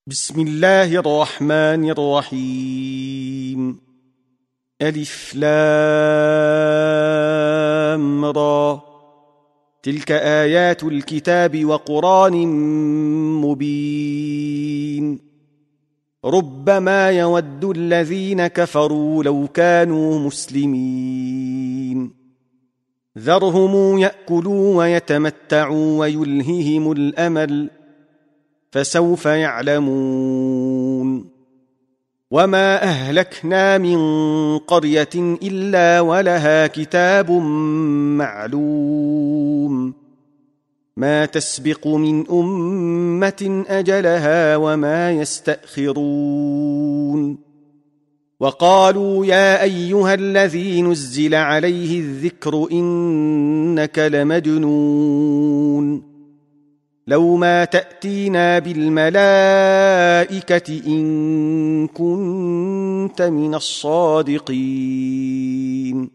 بسم الله الرحمن الرحيم. ألف لام را. تلك آيات الكتاب وقرآن مبين. ربما يود الذين كفروا لو كانوا مسلمين. ذرهم يأكلوا ويتمتعوا ويلههم الأمل، فسوف يعلمون. وما أهلكنا من قرية إلا ولها كتاب معلوم، ما تسبق من أمة أجلها وما يستأخرون. وقالوا يا أيها الذي نزل عليه الذكر إنك لمجنون، لو ما تأتينا بالملائكة إن كنت من الصادقين.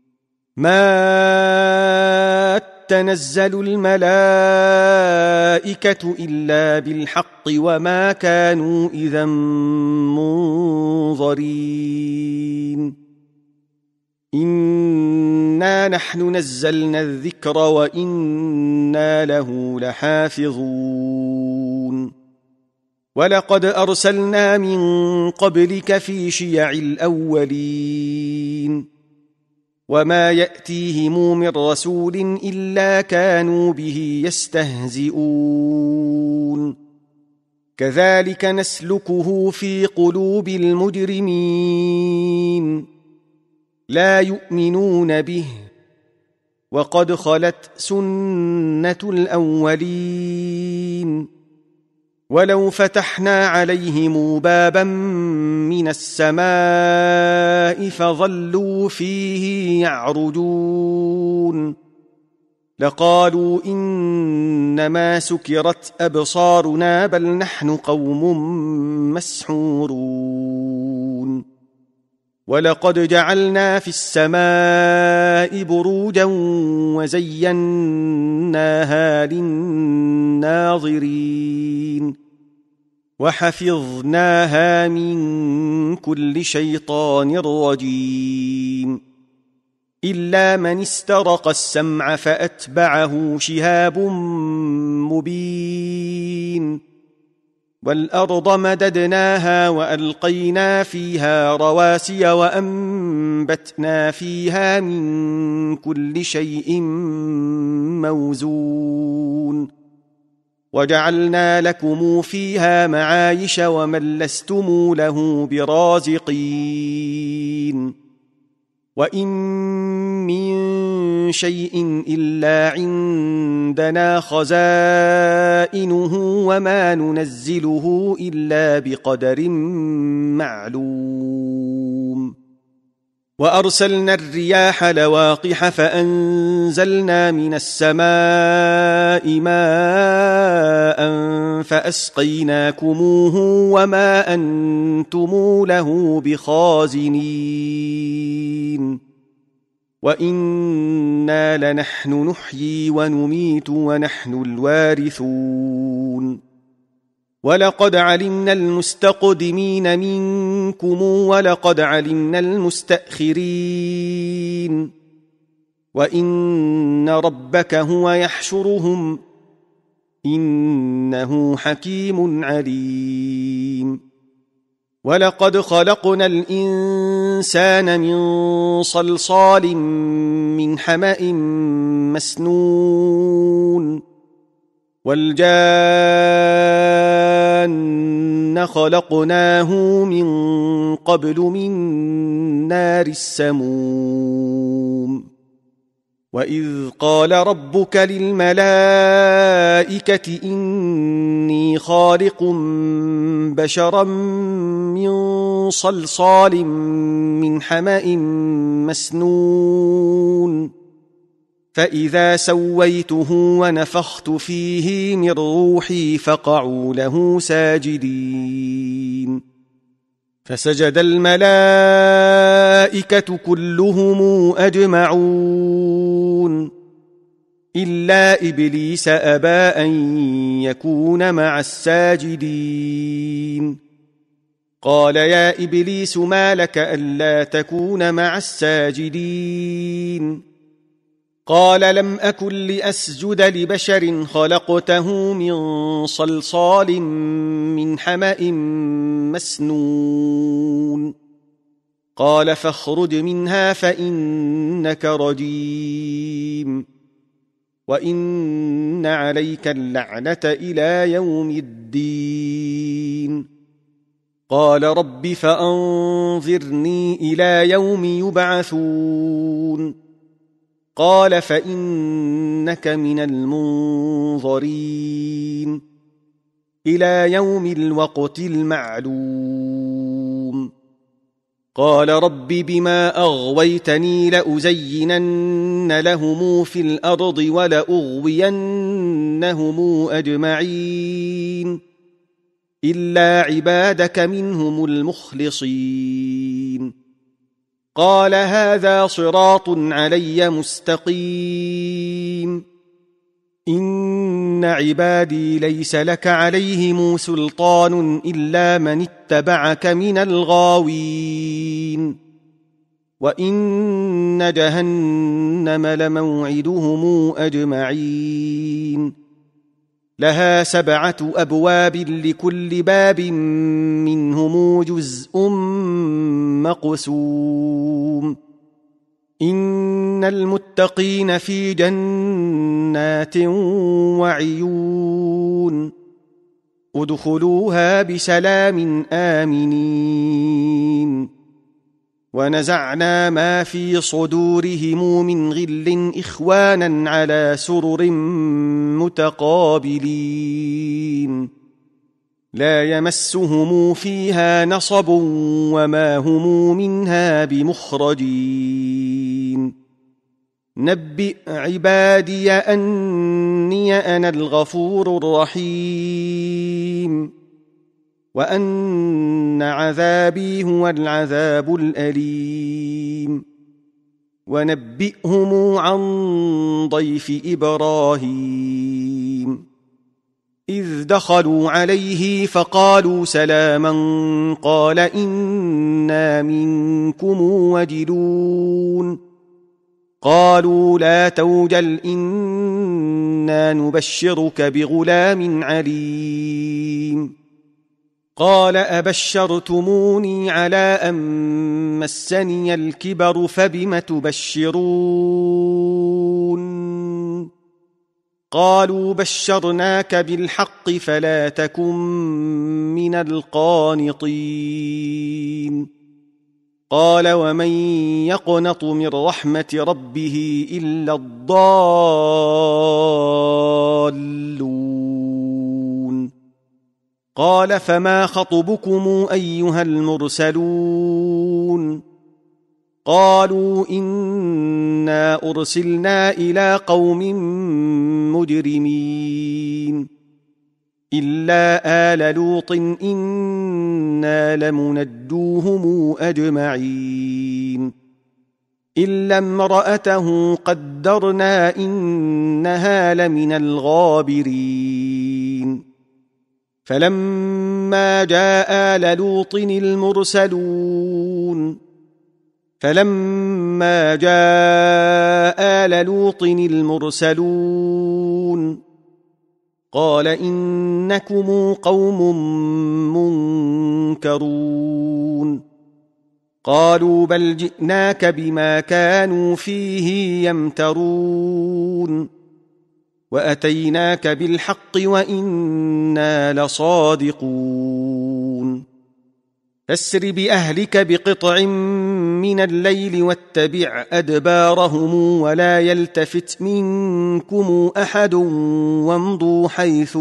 ما تنزل الملائكة إلا بالحق وما كانوا إذا منظرين. إنا نحن نزلنا الذكر وإنا له لحافظون. ولقد أرسلنا من قبلك في شيع الأولين، وما يأتيهم من رسول إلا كانوا به يستهزئون. كذلك نسلكه في قلوب المجرمين، لا يؤمنون به، وقد خلت سنة الأولين. ولو فتحنا عليهم بابا من السماء فظلوا فيه يعرجون لقالوا إنما سكرت أبصارنا بل نحن قوم مسحورون. ولقد جعلنا في السماء بروجا وزيناها للناظرين، وحفظناها من كل شيطان رجيم، إلا من استرق السمع فأتبعه شهاب مبين. والأرض مددناها وألقينا فيها رواسي وأنبتنا فيها من كل شيء موزون، وجعلنا لكم فيها معايش ومن لستم له برازقين. وإن من شيء إلا عندنا خزائنه وما ننزله إلا بقدر معلوم. وأرسلنا الرياح لواقح فأنزلنا من السماء ماء فأسقيناكموه وما أنتم له بخازنين. وإنا لنحن نحيي ونميت ونحن الوارثون. ولقد علمنا المستقدمين منكم ولقد علمنا المستأخرين، وإن ربك هو يحشرهم إنه حكيم عليم. ولقد خلقنا الإنسان من صلصال من حمأ مسنون، والجان خلقناه من قبل من نار السموم. وإذ قال ربك للملائكة إني خالق بشرا من صلصال من حمأ مسنون، فإذا سويته ونفخت فيه من روحي فقعوا له ساجدين. فسجد الملائكة كلهم أجمعون إلا إبليس أبى أن يكون مع الساجدين قال يا إبليس ما لك ألا تكون مع الساجدين قال لم أكن لأسجد لبشر خلقته من صلصال من حمأ مسنون قال فاخرج منها فإنك رجيم وإن عليك اللعنة إلى يوم الدين قال رب فأنظرني إلى يوم يبعثون قال فإنك من المنظرين إلى يوم الوقت المعلوم قال رب بما أغويتني لأزينن لهم في الأرض ولأغوينهم أجمعين إلا عبادك منهم المخلصين قال هذا صراط علي مستقيم إن عبادي ليس لك عليهم سلطان إلا من اتبعك من الغاوين وإن جهنم لموعدهم أجمعين لها 7 أبواب لكل باب منهم جزء مقسوم إن المتقين في جنات وعيون ادخلوها بسلام آمنين ونزعنا ما في صدورهم من غل إخوانا على سرر متقابلين لا يمسهم فيها نصب وما هم منها بمخرجين نبئ عبادي أني أنا الغفور الرحيم وأن عذابي هو العذاب الأليم ونبئهم عن ضيف إبراهيم إذ دخلوا عليه فقالوا سلاما قال إنا منكم وجلون قالوا لا توجل إنا نبشرك بغلام عليم قال أبشرتموني على أن مسني الكبر فبم تبشرون قالوا بشرناك بالحق فلا تكن من القانطين قال ومن يقنط من رحمة ربه إلا الضالون قال فما خطبكم أيها المرسلون قالوا إنا أرسلنا إلى قوم مجرمين إلا آل لوط إنا لمنجوهم أجمعين إلا امرأته قدرنا إنها لمن الغابرين فلما جاء آل لوط المرسلون قال إنكم قوم منكرون قالوا بل جئناك بما كانوا فيه يمترون وأتيناك بالحق وإنا لصادقون فاسر بأهلك بقطع من الليل واتبع أدبارهم ولا يلتفت منكم أحد وامضوا حيث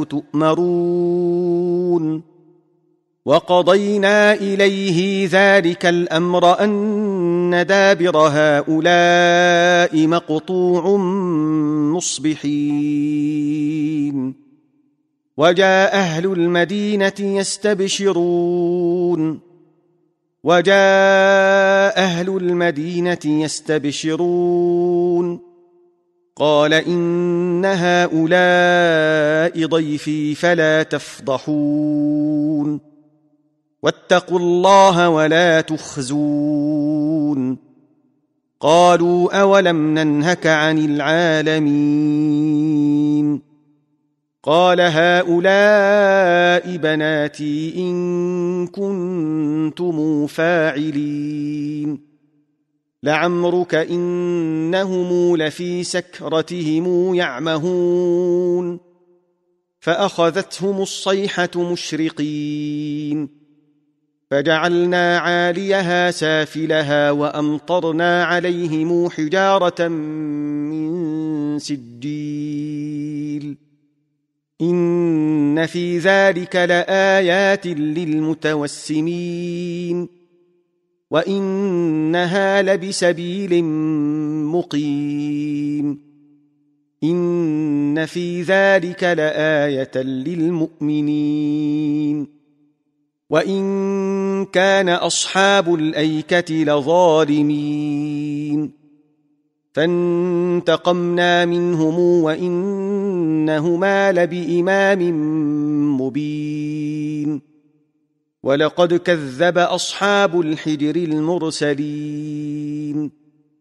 تؤمرون وقضينا إليه ذلك الأمر أن دابر هؤلاء مقطوع مصبحين وجاء أهل المدينة يستبشرون قال إن هؤلاء ضيفي فلا تفضحون واتقوا الله ولا تخزون قالوا أولم ننهك عن العالمين قال هؤلاء بناتي إن كنتم فاعلين لعمرك إنهم لفي سكرتهم يعمهون فأخذتهم الصيحة مشرقين فجعلنا عاليها سافلها وأمطرنا عليهم حجارة من سجيل إن في ذلك لآيات للمتوسمين وإنها لبسبيل مقيم إن في ذلك لآية للمؤمنين وإن كان أصحاب الأيكة لظالمين فانتقمنا منهم وإنهما لبإمام مبين ولقد كذب أصحاب الحجر المرسلين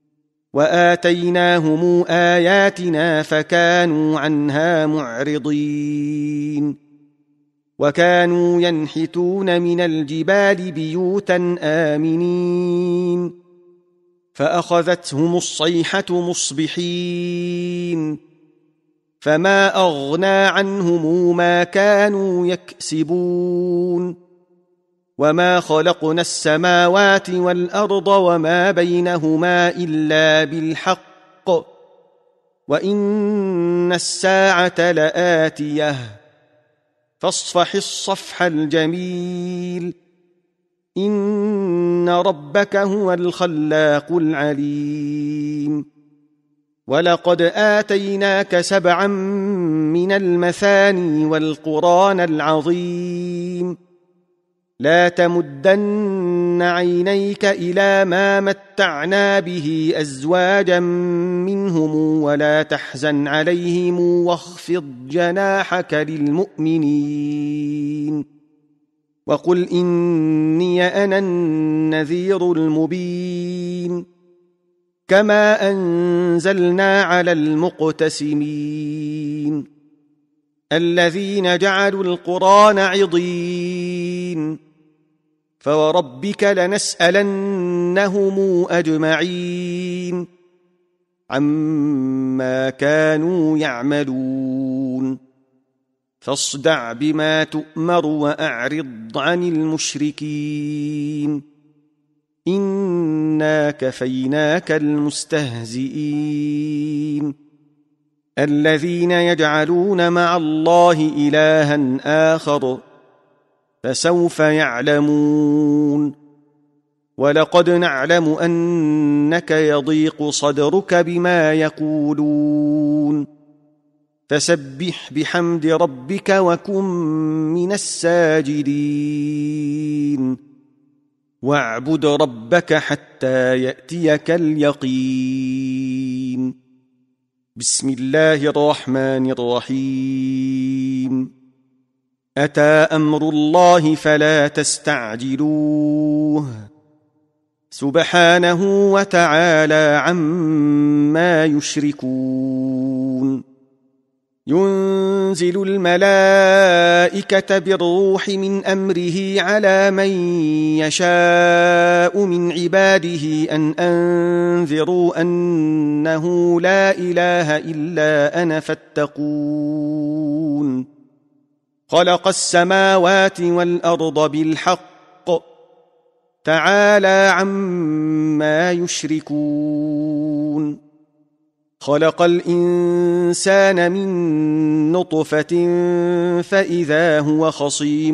وآتيناهم آياتنا فكانوا عنها معرضين وكانوا ينحتون من الجبال بيوتا آمنين فأخذتهم الصيحة مصبحين فما أغنى عنهم ما كانوا يكسبون وما خلقنا السماوات والأرض وما بينهما إلا بالحق وإن الساعة لآتية فاصفح الصفح الجميل إن ربك هو الخلاق العليم ولقد آتيناك 7 من المثاني والقرآن العظيم لا تمدن عينيك إلى ما متعنا به أزواجا منهم ولا تحزن عليهم واخفض جناحك للمؤمنين وقل إني أنا النذير المبين كما أنزلنا على المقتسمين الذين جعلوا القرآن عضين فوربك لنسألنهم أجمعين عما كانوا يعملون فاصدع بما تؤمر وأعرض عن المشركين إنا كفيناك المستهزئين الذين يجعلون مع الله إلها آخر فسوف يعلمون ولقد نعلم أنك يضيق صدرك بما يقولون فسبح بحمد ربك وكن من الساجدين واعبد ربك حتى يأتيك اليقين بسم الله الرحمن الرحيم أتى أمر الله فلا تستعجلوه سبحانه وتعالى عما يشركون ينزل الملائكة بالروح من أمره على من يشاء من عباده أن أنذروا أنه لا إله إلا أنا فاتقون خلق السماوات والأرض بالحق تعالى عما يشركون خلق الإنسان من نطفة فإذا هو خصيم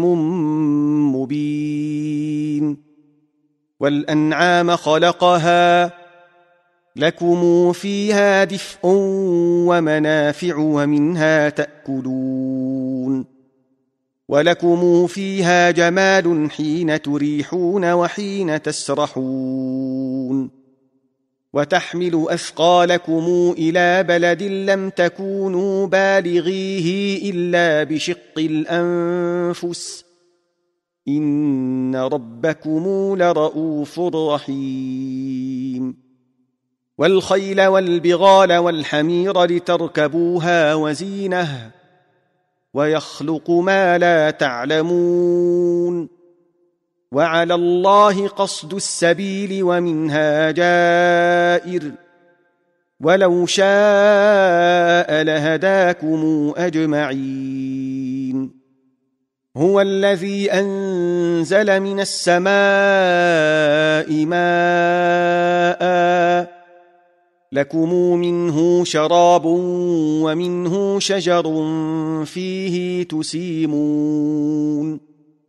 مبين والأنعام خلقها لكم فيها دفء ومنافع ومنها تأكلون ولكم فيها جمال حين تريحون وحين تسرحون وتحمل أثقالكم إلى بلد لم تكونوا بالغيه إلا بشق الأنفس إن ربكم لرؤوف رحيم والخيل والبغال والحمير لتركبوها وزينه ويخلق ما لا تعلمون وعلى الله قصد السبيل ومنها جائر ولو شاء لهداكم أجمعين هو الذي أنزل من السماء ماء لكم منه شراب ومنه شجر فيه تسيمون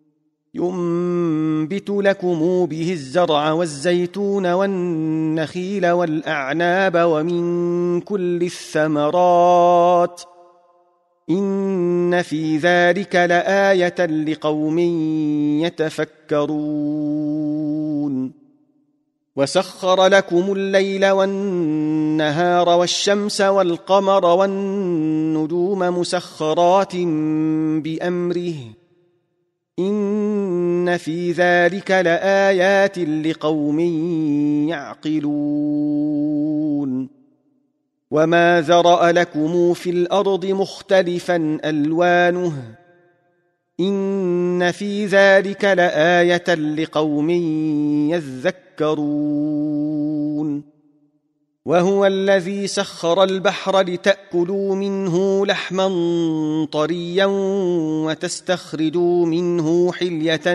ينبت لكم به الزرع والزيتون والنخيل والأعناب ومن كل الثمرات إن في ذلك لآية لقوم يتفكرون وسخر لكم الليل والنهار والشمس والقمر والنجوم مسخرات بأمره إن في ذلك لآيات لقوم يعقلون وما ذرأ لكم في الأرض مختلفا ألوانه إن في ذلك لآية لقوم يذكرون وهو الذي سخر البحر لتأكلوا منه لحما طريا وتستخرجوا منه حلية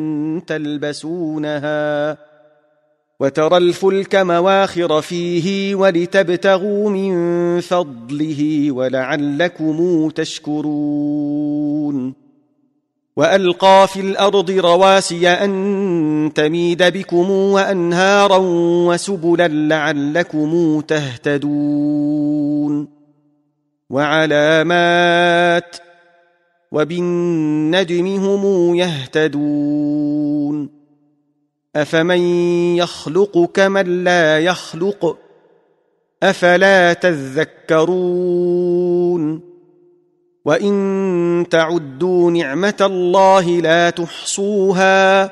تلبسونها وترى الفلك مواخر فيه ولتبتغوا من فضله ولعلكم تشكرون وألقى في الأرض رواسي أن تميد بكم وأنهارا وسبلا لعلكم تهتدون وعلامات وبالنجم هم يهتدون أفمن يخلق كمن لا يخلق أفلا تذكرون وإن تعدوا نعمة الله لا تحصوها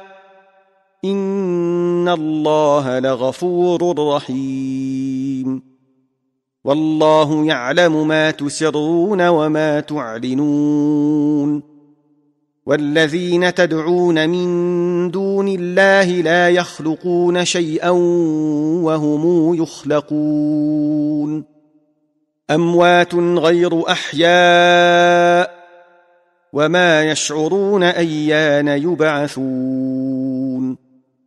إن الله لغفور رحيم والله يعلم ما تسرون وما تعلنون والذين تدعون من دون الله لا يخلقون شيئا وهم يخلقون أموات غير أحياء وما يشعرون أيان يبعثون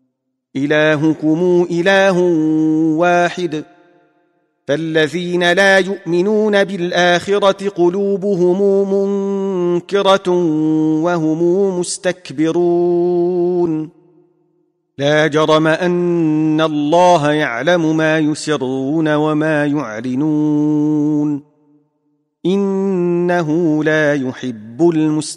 إلهكم إله واحد فالذين لا يؤمنون بالآخرة قلوبهم منكرة وهم مستكبرون لا جرم أن الله يعلم ما يسرون وما يعلنون إنه لا يحب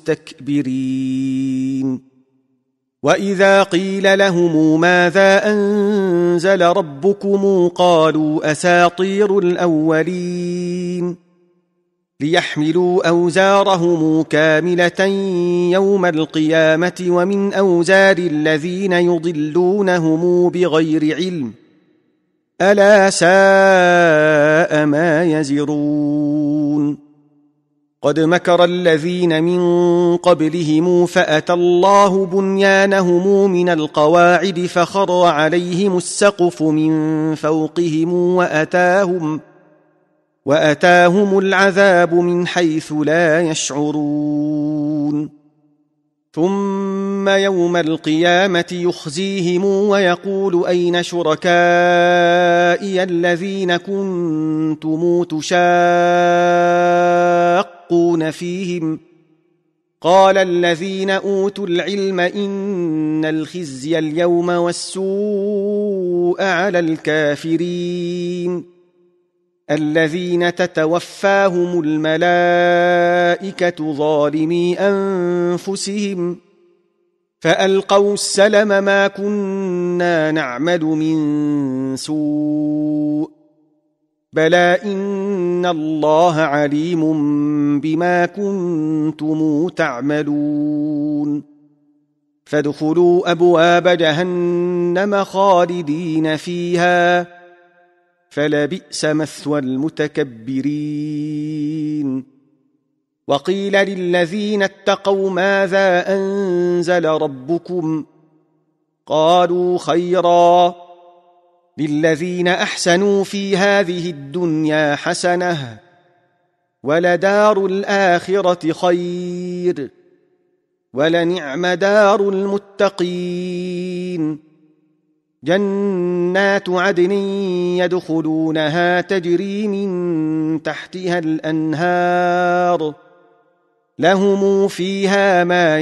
المستكبرين وإذا قيل لهم ماذا أنزل ربكم قالوا أساطير الأولين ليحملوا أوزارهم كاملة يوم القيامة ومن أوزار الذين يضلونهم بغير علم ألا ساء ما يزرون قد مكر الذين من قبلهم فأتى الله بنيانهم من القواعد فخر عليهم السقف من فوقهم وأتاهم العذاب من حيث لا يشعرون ثم يوم القيامة يخزيهم ويقول أين شركائي الذين كنتم تشاقون فيهم قال الذين أوتوا العلم إن الخزي اليوم والسوء على الكافرين الذين تتوفاهم الملائكة ظالمي أنفسهم فألقوا السلم ما كنا نعمل من سوء بلى إن الله عليم بما كنتم تعملون فادخلوا أبواب جهنم خالدين فيها فلبئس مثوى المتكبرين وقيل للذين اتقوا ماذا أنزل ربكم قالوا خيرا للذين أحسنوا في هذه الدنيا حسنة ولدار الآخرة خير ولنعم دار المتقين جنات عدن يدخلونها تجري من تحتها الأنهار لهم فيها ما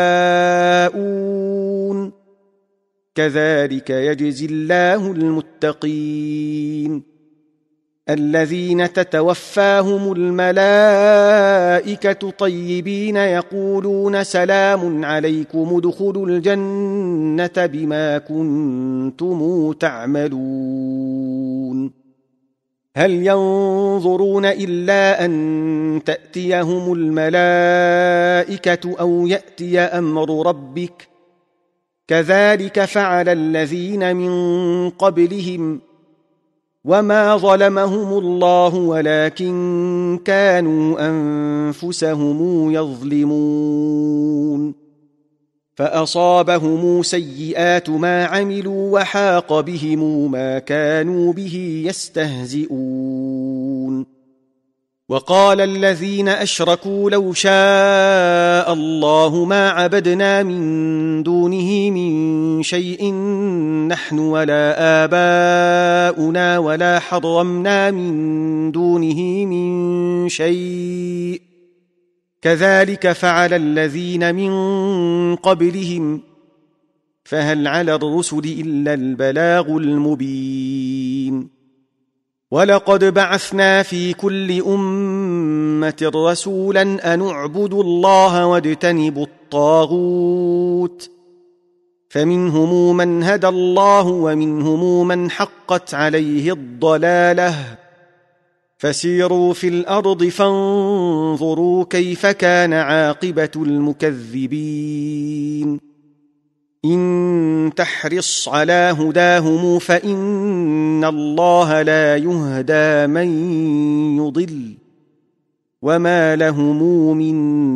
يشاءون كذلك يجزي الله المتقين الذين تتوفاهم الملائكة طيبين يقولون سلام عليكم ادخلوا الجنة بما كنتم تعملون هل ينظرون إلا أن تأتيهم الملائكة أو يأتي أمر ربك كذلك فعل الذين من قبلهم وما ظلمهم الله ولكن كانوا أنفسهم يظلمون فأصابهم سيئات ما عملوا وحاق بهم ما كانوا به يستهزئون وقال الذين أشركوا لو شاء الله ما عبدنا من دونه من شيء نحن ولا آباؤنا ولا حرمنا من دونه من شيء كذلك فعل الذين من قبلهم فهل على الرسل إلا البلاغ المبين ولقد بعثنا في كل أمة رسولا أن اعبدوا الله واجتنبوا الطاغوت فمنهم من هدى الله ومنهم من حقت عليه الضلالة فسيروا في الأرض فانظروا كيف كان عاقبة المكذبين إن تحرص على هداهم فإن الله لا يهدى من يضل وما لهم من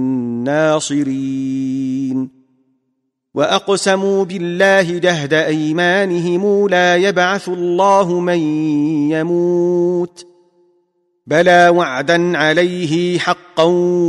ناصرين وأقسموا بالله جهد أيمانهم لا يبعث الله من يموت بلى وعدا عليه حقا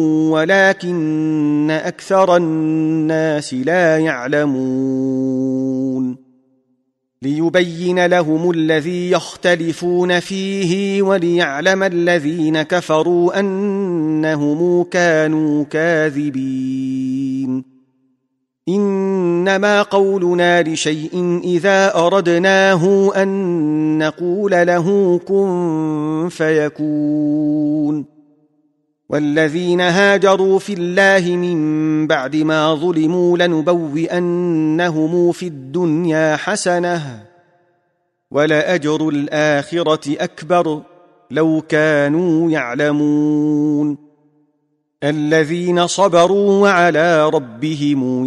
ولكن أكثر الناس لا يعلمون ليبين لهم الذي يختلفون فيه وليعلم الذين كفروا أنهم كانوا كاذبين إنما قولنا لشيء إذا أردناه أن نقول له كن فيكون والذين هاجروا في الله من بعد ما ظلموا لنبوئنهم في الدنيا حسنة ولأجر الآخرة أكبر لو كانوا يعلمون الذين صبروا وعلى ربهم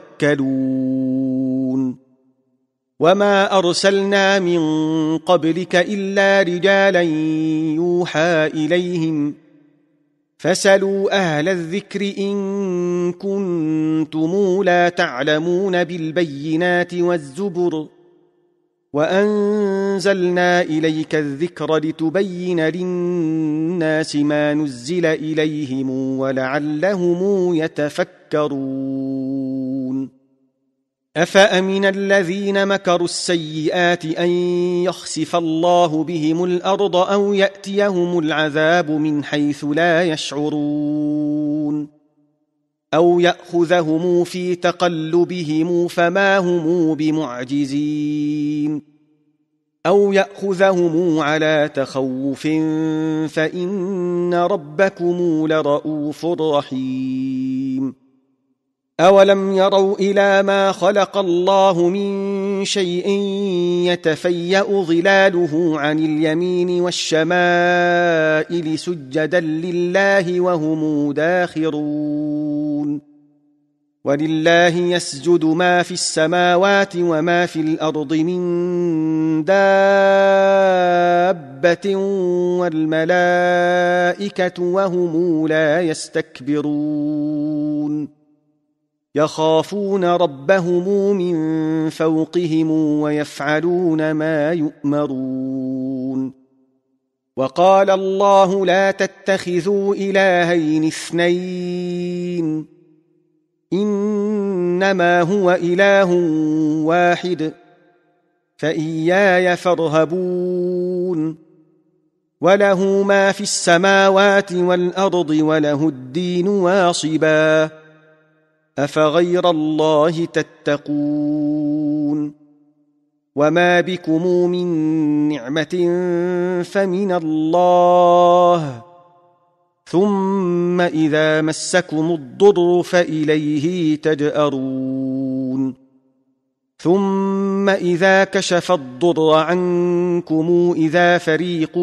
يتوكلون وما أرسلنا من قبلك إلا رجالا يوحى إليهم فاسألوا أهل الذكر إن كنتم لا تعلمون بالبينات والزبر وأنزلنا إليك الذكر لتبين للناس ما نزل إليهم ولعلهم يتفكرون أفأمن الذين مكروا السيئات أن يخسف الله بهم الأرض أو يأتيهم العذاب من حيث لا يشعرون أو يأخذهم في تقلبهم فما هم بمعجزين أو يأخذهم على تخوف فإن ربكم لرؤوف رحيم أولم يروا إلى ما خلق الله من شيء يتفيأ ظلاله عن اليمين والشمائل سجدا لله وهم داخرون ولله يسجد ما في السماوات وما في الأرض من دابة والملائكة وهم لا يستكبرون يخافون ربهم من فوقهم ويفعلون ما يؤمرون وقال الله لا تتخذوا إلهين اثنين إنما هو إله واحد فإياي فارهبون وله ما في السماوات والأرض وله الدين واصبا أفغير الله تتقون وما بكم من نعمة فمن الله ثم إذا مسكم الضر فإليه تجأرون ثم إذا كشف الضر عنكم إذا فريق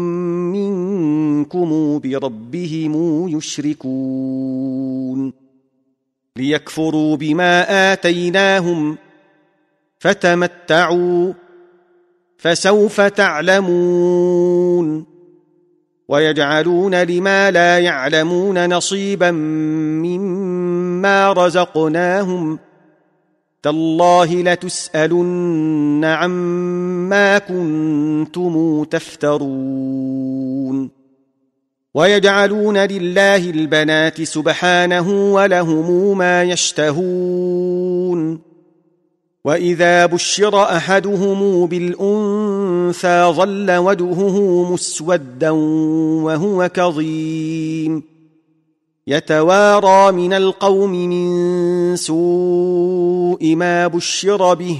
منكم بربهم يشركون ليكفروا بما آتيناهم فتمتعوا فسوف تعلمون ويجعلون لما لا يعلمون نصيبا مما رزقناهم تالله لتسألن عما كنتم تفترون ويجعلون لله البنات سبحانه ولهم ما يشتهون وإذا بشر أحدهم بالأنثى ظل وجهه مسودا وهو كظيم يتوارى من القوم من سوء ما بشر به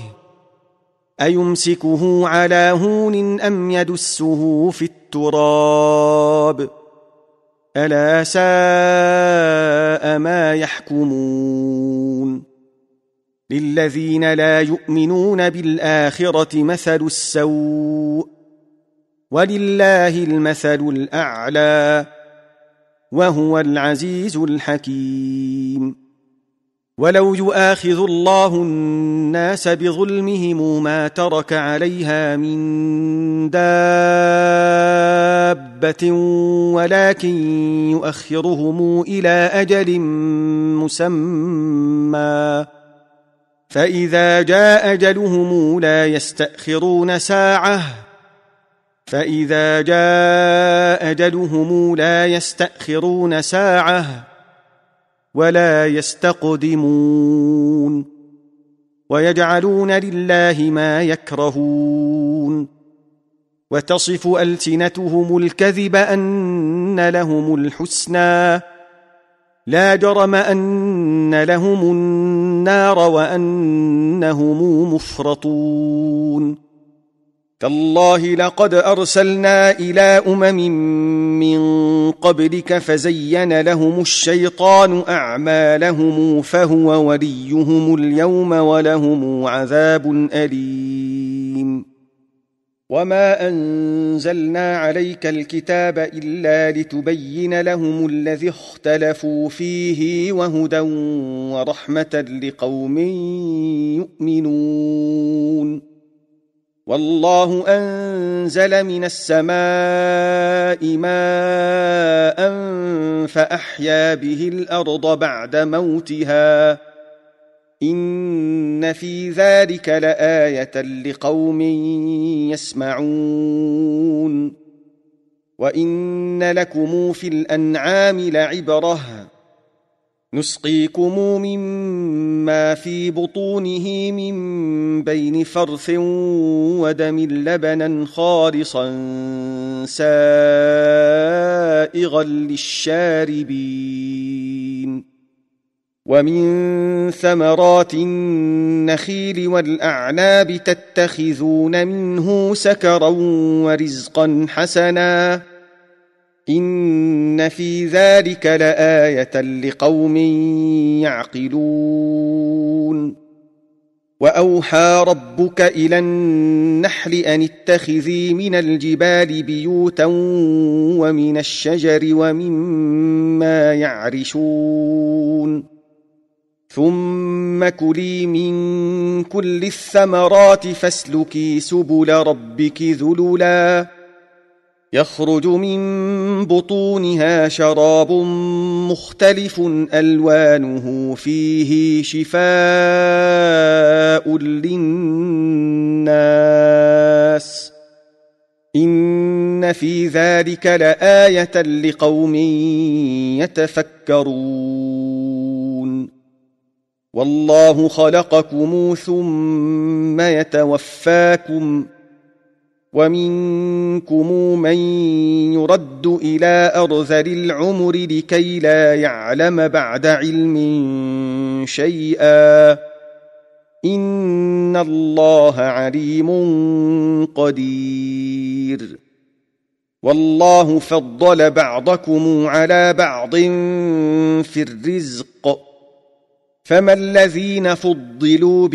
أيمسكه على هون أم يدسه في التراب ألا ساء ما يحكمون للذين لا يؤمنون بالآخرة مثل السوء ولله المثل الأعلى وهو العزيز الحكيم ولو يؤاخذ الله الناس بظلمهم ما ترك عليها من دابة ولكن يؤخرهم إلى أجل مسمى فإذا جاء أجلهم لا يستأخرون ساعة ولا يستقدمون ويجعلون لله ما يكرهون وتصف ألسنتهم الكذب أن لهم الحسنى لا جرم أن لهم النار وأنهم مفرطون تالله لقد أرسلنا إلى أمم من قبلك فزين لهم الشيطان أعمالهم فهو وليهم اليوم ولهم عذاب أليم وما أنزلنا عليك الكتاب إلا لتبين لهم الذي اختلفوا فيه وهدى ورحمة لقوم يؤمنون والله أنزل من السماء ماء فأحيا به الأرض بعد موتها إن في ذلك لآية لقوم يسمعون وإن لكم في الأنعام لعبرة نسقيكم مما في بطونه من بين فرث ودم لبنا خالصا سائغا للشاربين ومن ثمرات النخيل والأعناب تتخذون منه سكرا ورزقا حسنا إن في ذلك لآية لقوم يعقلون وأوحى ربك إلى النحل أن اتخذي من الجبال بيوتا ومن الشجر ومما يعرشون ثم كلي من كل الثمرات فاسلكي سبل ربك ذللا يخرج من بطونها شراب مختلف ألوانه فيه شفاء للناس إن في ذلك لآية لقوم يتفكرون والله خلقكم ثم يتوفاكم ومنكم من يرد إلى أرذل العمر لكي لا يعلم بعد علم شيئا إن الله عليم قدير والله فضل بعضكم على بعض في الرزق فما الذين فضلوا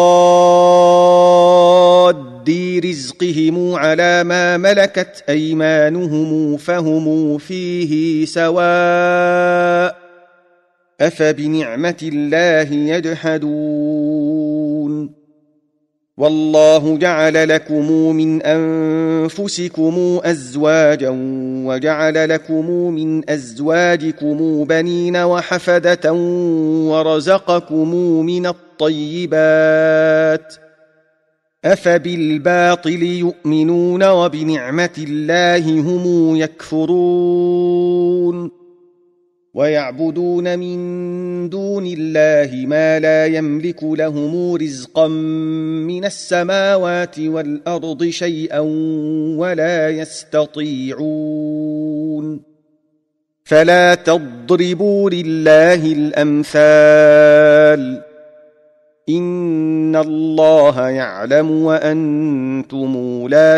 براد رزقهم على ما ملكت أيمانهم فهم فيه سواء أفبنعمة الله يجحدون والله جعل لكم من أنفسكم أزواجا وجعل لكم من أزواجكم بنين وحفدة ورزقكم من الطيبات أفبالباطل يؤمنون وبنعمة الله هم يكفرون ويعبدون من دون الله ما لا يملك لهم رزقا من السماوات والأرض شيئا ولا يستطيعون فلا تضربوا لله الأمثال إن الله يعلم وأنتم لا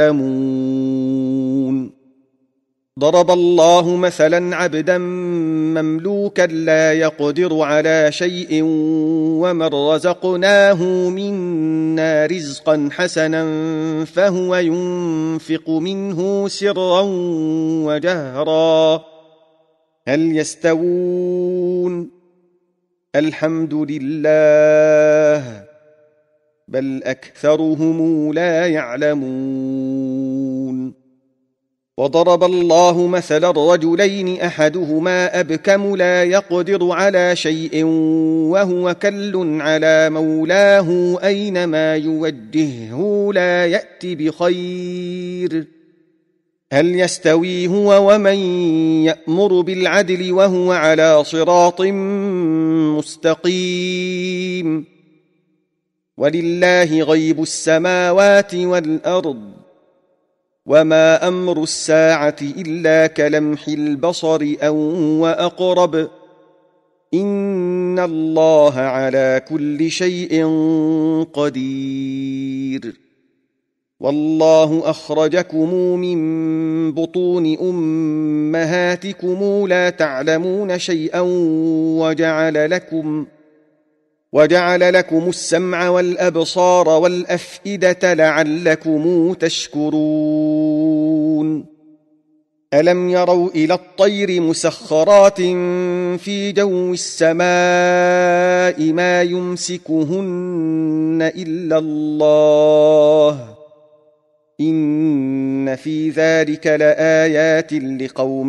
تعلمون ضرب الله مثلا عبدا مملوكا لا يقدر على شيء ومن رزقناه منا رزقا حسنا فهو ينفق منه سرا وجهرا هل يستوون الحمد لله بل أكثرهم لا يعلمون وضرب الله مثلا الرجلين أحدهما أبكم لا يقدر على شيء وهو كل على مولاه أينما يوجهه لا يأت بخير هل يستوي هو ومن يأمر بالعدل وهو على صراط مستقيم ولله غيب السماوات والأرض وما أمر الساعة إلا كلمح البصر أو وأقرب إن الله على كل شيء قدير والله أخرجكم من بطون أمهاتكم لا تعلمون شيئا وجعل لكم السمع والأبصار والأفئدة لعلكم تشكرون ألم يروا إلى الطير مسخرات في جو السماء ما يمسكهن إلا الله إن في ذلك لآيات لقوم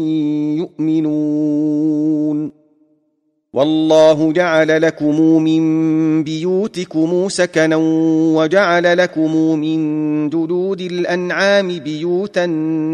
يؤمنون والله جعل لكم من بيوتكم سكنا وجعل لكم من جلود الأنعام بيوتا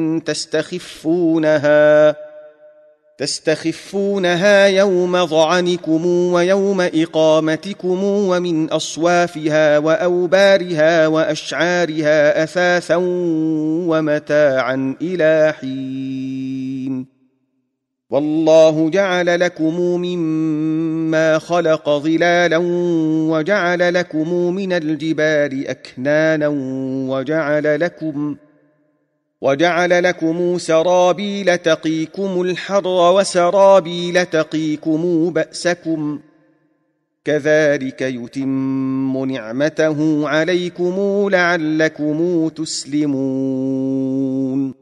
تستخفونها يوم ظعنكم ويوم إقامتكم ومن أصوافها وأوبارها وأشعارها أثاثا ومتاعا إلى حين والله جعل لكم مما خلق ظلالا وجعل لكم من الجبال أكنانا وجعل لكم سرابيل تقيكم الحر وسرابيل تقيكم بأسكم كذلك يتم نعمته عليكم لعلكم تسلمون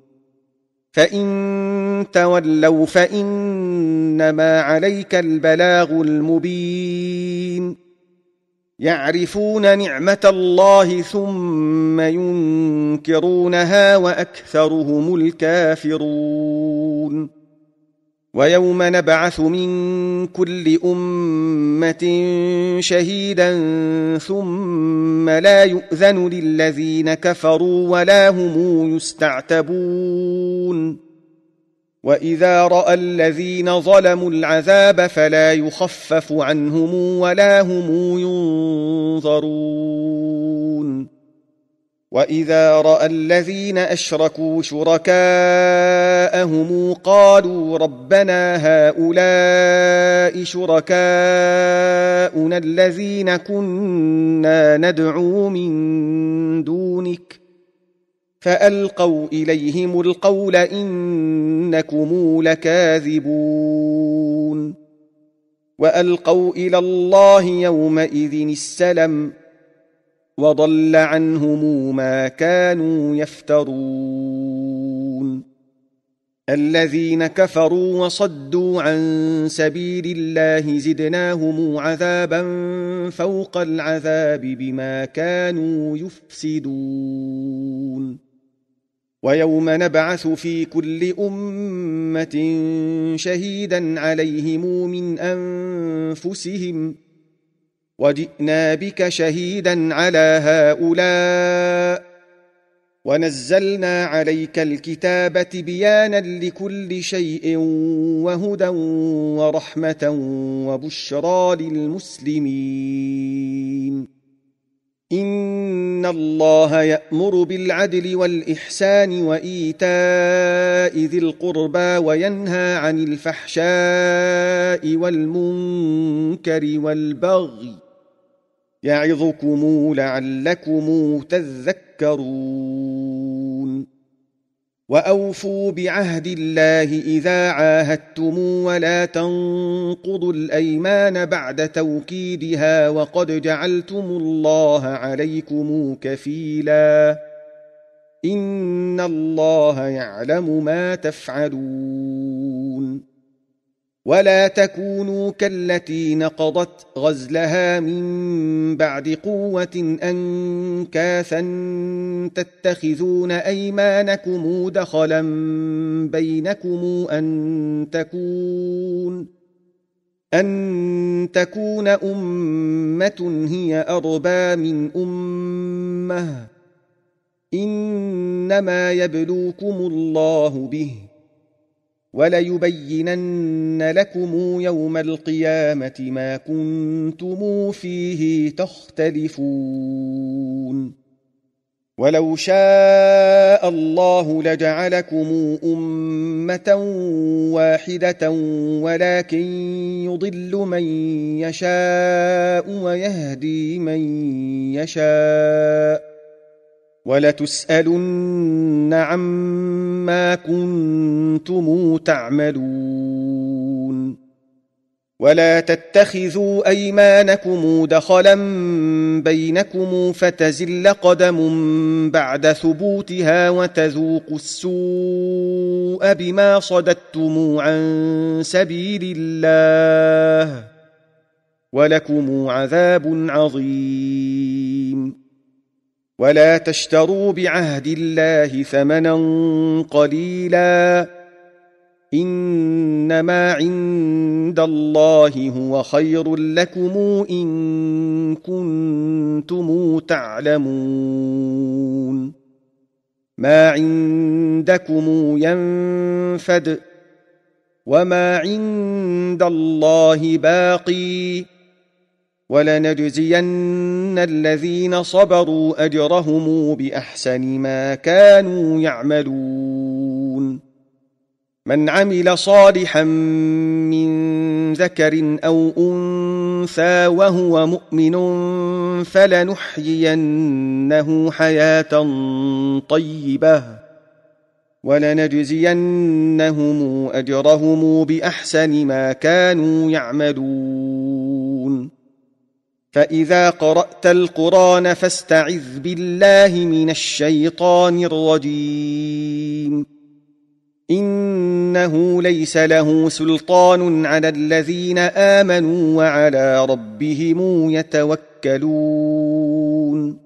فإن تولوا فإنما عليك البلاغ المبين يعرفون نعمة الله ثم ينكرونها وأكثرهم الكافرون ويوم نبعث من كل أمة شهيدا ثم لا يؤذن للذين كفروا ولا هم يستعتبون وإذا رأى الذين ظلموا العذاب فلا يخفف عنهم ولا هم ينظرون وإذا رأى الذين أشركوا شركاءهم قالوا ربنا هؤلاء شركاؤنا الذين كنا ندعو من دونك فألقوا إليهم القول إنكم لكاذبون وألقوا إلى الله يومئذ السلم وضل عنهم ما كانوا يفترون الذين كفروا وصدوا عن سبيل الله زدناهم عذابا فوق العذاب بما كانوا يفسدون ويوم نبعث في كل أمة شهيدا عليهم من أنفسهم وجئنا بك شهيدا على هؤلاء ونزلنا عليك الكتاب بيانا لكل شيء وهدى ورحمة وبشرى للمسلمين إن الله يأمر بالعدل والإحسان وإيتاء ذي القربى وينهى عن الفحشاء والمنكر والبغي يعظكم لعلكم تذكرون وأوفوا بعهد الله إذا عاهدتم ولا تنقضوا الأيمان بعد توكيدها وقد جعلتم الله عليكم كفيلا إن الله يعلم ما تفعلون ولا تكونوا كالتي نقضت غزلها من بعد قوة أنكاثا تتخذون أيمانكم دخلا بينكم أن تكون أمة هي أربى من أمة إنما يبلوكم الله به وليبينن لكم يوم القيامة ما كنتم فيه تختلفون ولو شاء الله لجعلكم أمة واحدة ولكن يضل من يشاء ويهدي من يشاء ولتسألن عما كنتم تعملون ولا تتخذوا أيمانكم دخلا بينكم فتزل قدم بعد ثبوتها وتذوقوا السوء بما صددتم عن سبيل الله ولكم عذاب عظيم ولا تشتروا بعهد الله ثمنا قليلا إنما عند الله هو خير لكم إن كنتم تعلمون ما عندكم ينفد وما عند الله باقي ولنجزين الذين صبروا أجرهم بأحسن ما كانوا يعملون من عمل صالحا من ذكر أو أنثى وهو مؤمن فلنحيينه حياة طيبة ولنجزينهم أجرهم بأحسن ما كانوا يعملون فإذا قرأت القرآن فاستعذ بالله من الشيطان الرجيم إنه ليس له سلطان على الذين آمنوا وعلى ربهم يتوكلون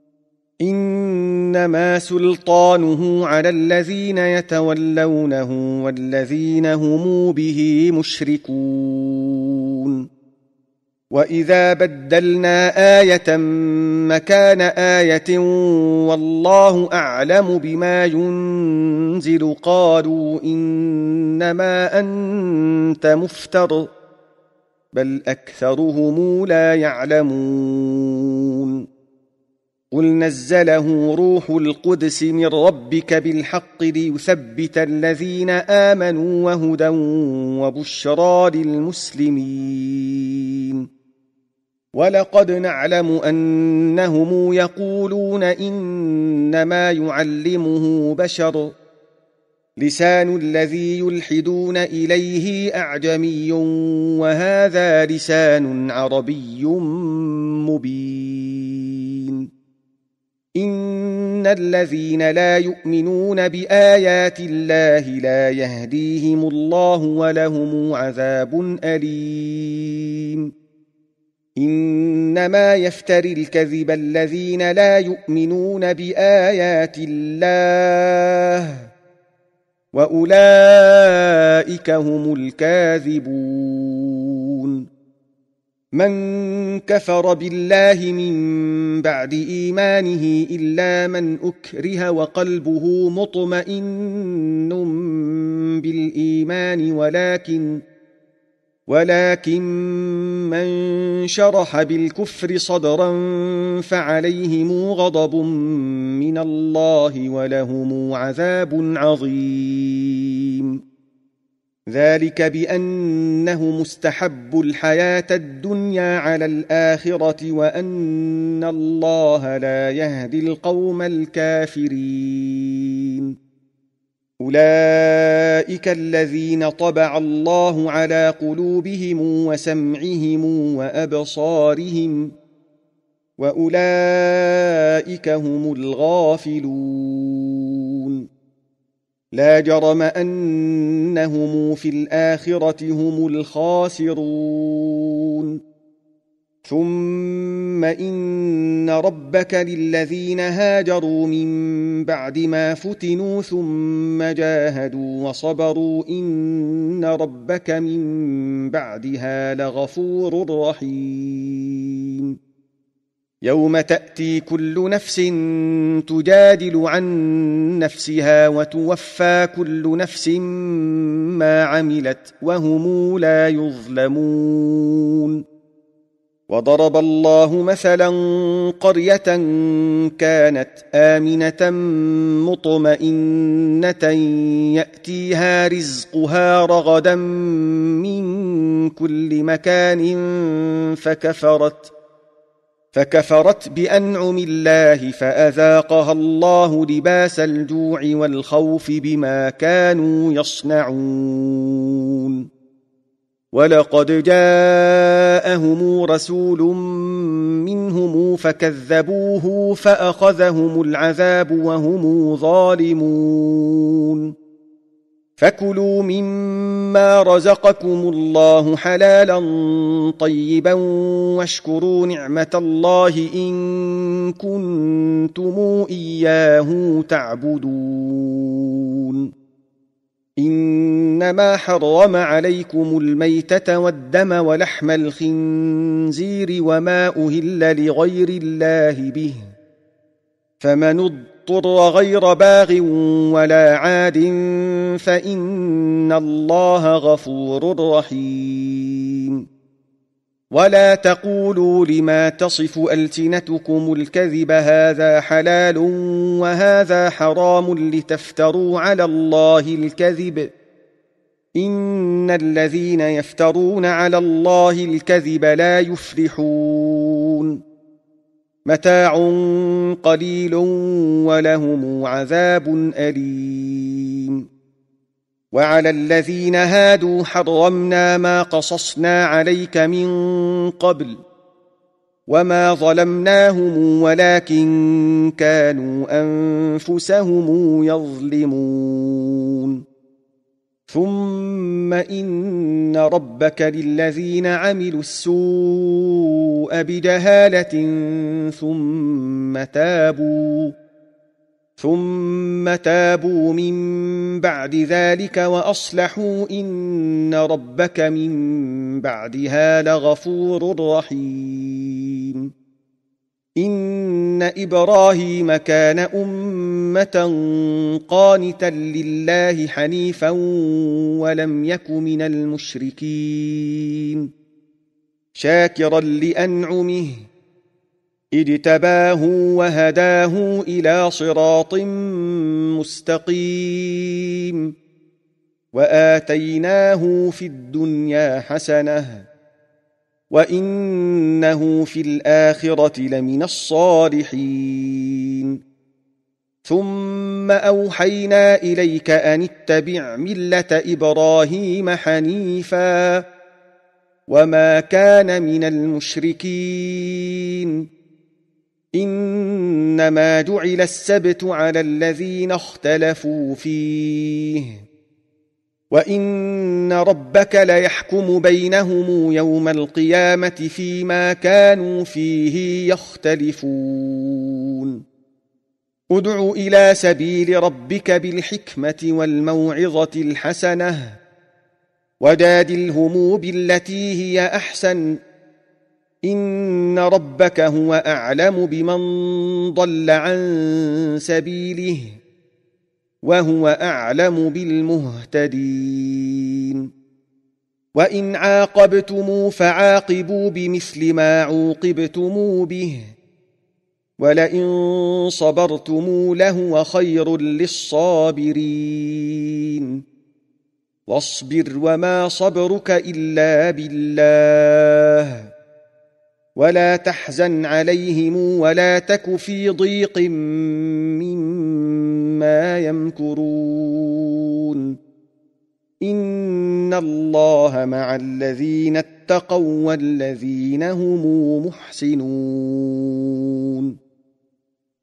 إنما سلطانه على الذين يتولونه والذين هم به مشركون وإذا بدلنا آية مكان آية والله أعلم بما ينزل قالوا إنما أنت مفتر بل أكثرهم لا يعلمون قل نزله روح القدس من ربك بالحق ليثبت الذين آمنوا وهدى وبشرى للمسلمين ولقد نعلم أنهم يقولون إنما يعلمه بشر لسان الذي يلحدون إليه أعجمي وهذا لسان عربي مبين إن الذين لا يؤمنون بآيات الله لا يهديهم الله ولهم عذاب أليم إنما يفتري الكذب الذين لا يؤمنون بآيات الله وأولئك هم الكاذبون من كفر بالله من بعد إيمانه إلا من أكره وقلبه مطمئن بالإيمان ولكن من شرح بالكفر صدرا فعليهم غضب من الله ولهم عذاب عظيم ذلك بأنه مستحب الحياة الدنيا على الآخرة وأن الله لا يهدي القوم الكافرين أولئك الذين طبع الله على قلوبهم وسمعهم وأبصارهم وأولئك هم الغافلون لا جرم أنهم في الآخرة هم الخاسرون ثم إن ربك للذين هاجروا من بعد ما فتنوا ثم جاهدوا وصبروا إن ربك من بعدها لغفور رحيم يوم تأتي كل نفس تجادل عن نفسها وتوفى كل نفس ما عملت وهم لا يظلمون وضرب الله مثلا قرية كانت آمنة مطمئنة يأتيها رزقها رغدا من كل مكان فكفرت بأنعم الله فأذاقها الله لباس الجوع والخوف بما كانوا يصنعون ولقد جاءهم رسول منهم فكذبوه فأخذهم العذاب وهم ظالمون فكلوا مما رزقكم الله حلالا طيبا واشكروا نعمة الله إن كنتم إياه تعبدون إنما حرم عليكم الميتة والدم ولحم الخنزير وما أهل لغير الله به فمن اضطر غير باغ ولا عاد فإن الله غفور رحيم ولا تقولوا لما تصف ألسنتكم الكذب هذا حلال وهذا حرام لتفتروا على الله الكذب إن الذين يفترون على الله الكذب لا يفلحون متاع قليل ولهم عذاب أليم وعلى الذين هادوا حرمنا ما قصصنا عليك من قبل وما ظلمناهم ولكن كانوا أنفسهم يظلمون ثم إن ربك للذين عملوا السوء بجهالة ثم تابوا من بعد ذلك وأصلحوا إن ربك من بعدها لغفور رحيم إن إبراهيم كان أمة قانتا لله حنيفا ولم يك من المشركين شاكرا لأنعمه اجتباه وهداه إلى صراط مستقيم وآتيناه في الدنيا حسنة وإنه في الآخرة لمن الصالحين ثم أوحينا إليك أن اتبع ملة إبراهيم حنيفا وما كان من المشركين إنما جعل السبت على الذين اختلفوا فيه وإن ربك ليحكم بينهم يوم القيامة فيما كانوا فيه يختلفون ادع إلى سبيل ربك بالحكمة والموعظة الحسنة وجادلهم بالتي هي أحسن إن ربك هو أعلم بمن ضل عن سبيله وهو أعلم بالمهتدين وإن عاقبتم فعاقبوا بمثل ما عوقبتم به ولئن صبرتم لهو خير للصابرين واصبر وما صبرك إلا بالله ولا تحزن عليهم ولا تك في ضيق مما يمكرون إن الله مع الذين اتقوا والذين هم محسنون